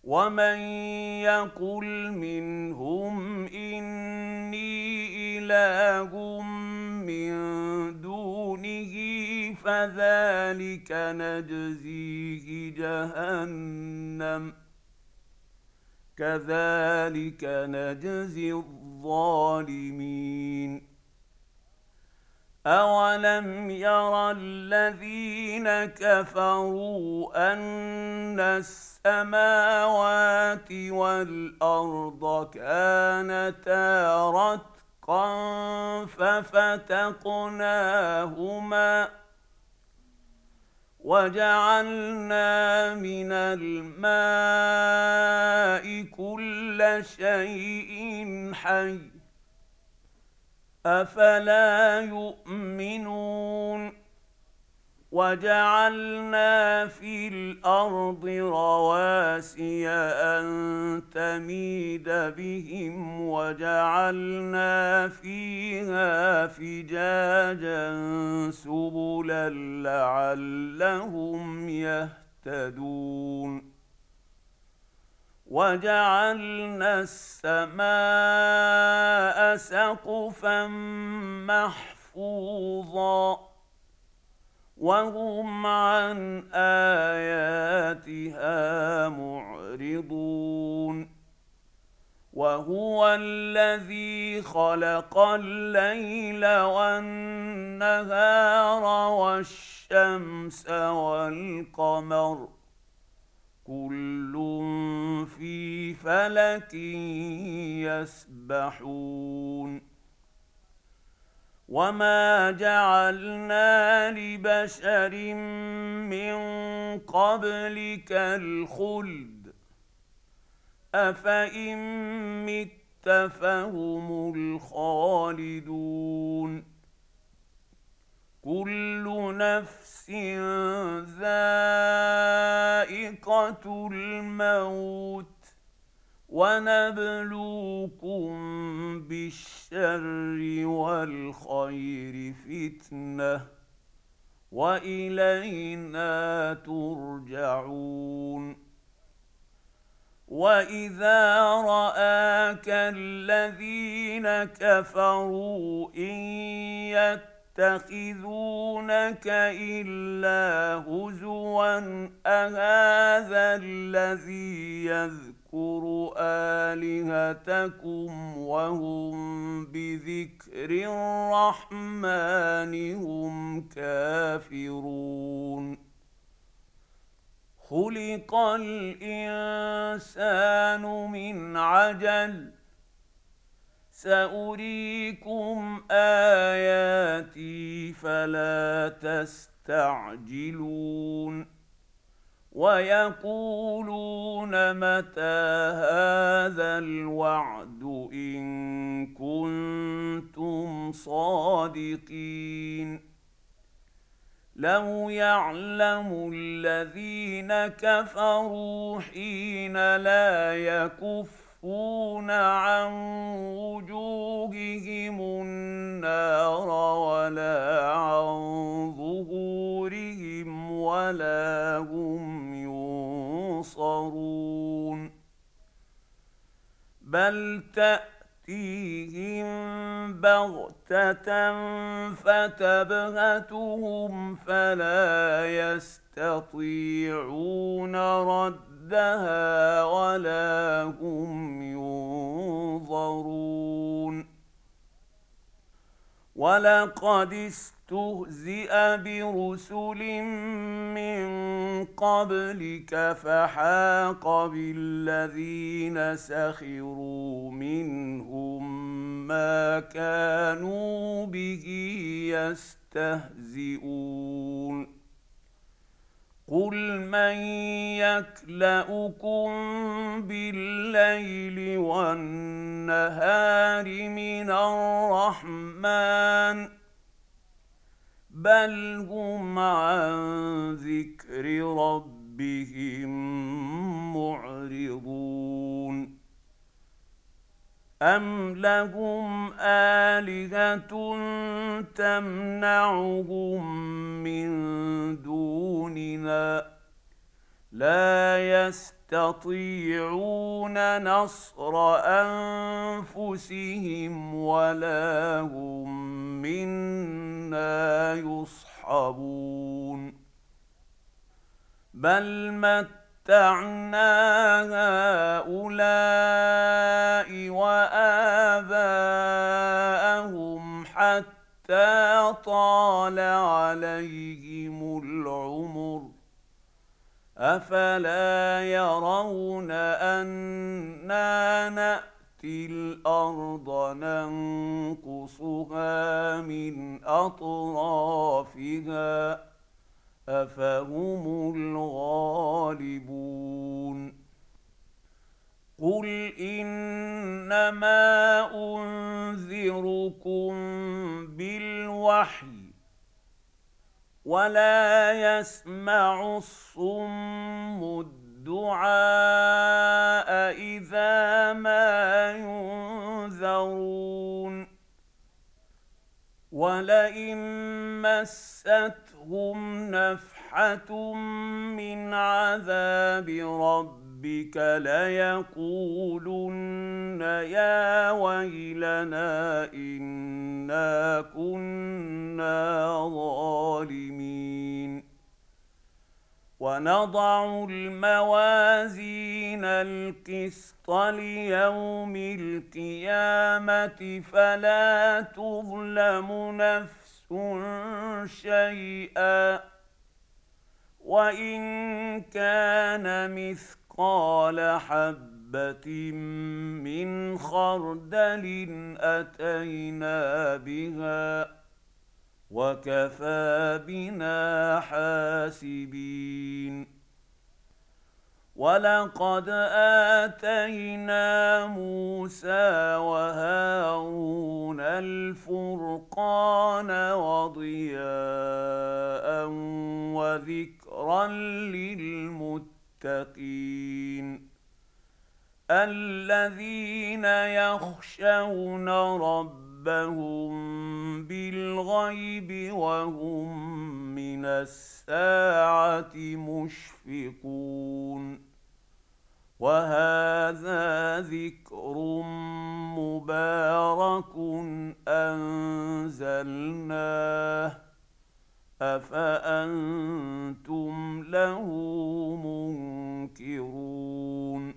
ومن يقل منهم إني إله من دونه فذلك نجزيه جهنم كذلك نجزي الظالمين. أولم ير الذين كفروا أن السماوات والأرض كانتا رتقا ففتقناهما وجعلنا من الماء كل شيء حي أفلا يؤمنون. وجعلنا في الأرض رواسي أن تميد بهم وجعلنا فيها فجاجا سبلا لعلهم يهتدون. وجعلنا السماء سقفا محفوظا وهم عن آياتها معرضون. وهو الذي خلق الليل والنهار والشمس والقمر كل في فلك يسبحون. وما جعلنا لبشر من قبلك الخلد أفإن مت فهم الخالدون. كل نفس ذائقة الموت ونبلوكم بالشر والخير فتنة وإلينا ترجعون. وإذا رآك الذين كفروا إن يتخذونك إلا هزوا أهذا الذي يذكر آلهتكم وهم بذكر الرحمن هم كافرون. خلق الإنسان من عجل سأريكم آياتي فلا تستعجلون. ويقولون متى هذا الوعد إن كنتم صادقين. لو يعلم الذين كفروا حين لا يكفون عن وجوههم النار ولا عن ظهورهم ولا هم ينصرون. بل تأتيهم بغتة فتبهتهم فلا يستطيعون ردها ولا هم ينظرون. ولقد استهزئ برسل من قبلك فحاق بالذين سخروا منهم ما كانوا به يستهزئون. قل من يكلؤكم بالليل والنهار من الرحمن بل هم عن ذكر ربهم معرضون. أم لهم آلهة تمنعهم من دوننا لا يستطيعون نصر أنفسهم ولا هم منا يصحبون بل متعنا هؤلاء وآباءهم حتى طال عليهم العمر أفلا يرون أنا نأتي الأرض ننقصها من أطرافها أفهم الغالبون قل إنما أنذركم بالوحي ولا يسمع الصم الدعاء إذا ما ينذرون ولئن مستهم نفحة من عذاب ربك ليقولن يا ويلنا إنا كنا ظالمين ونضع الموازين القسط ليوم القيامة فلا تظلم نفس شيئا وإن كان مثقال حبة من خردل أتينا بها وكفى بنا حاسبين ولقد آتينا موسى وهارون الفرقان وضياء وذكرا للمتقين الذين يخشون ربهم بالغيب وهم من الساعة مشفقون وهذا ذكر مبارك أنزلناه أفأنتم له منكرون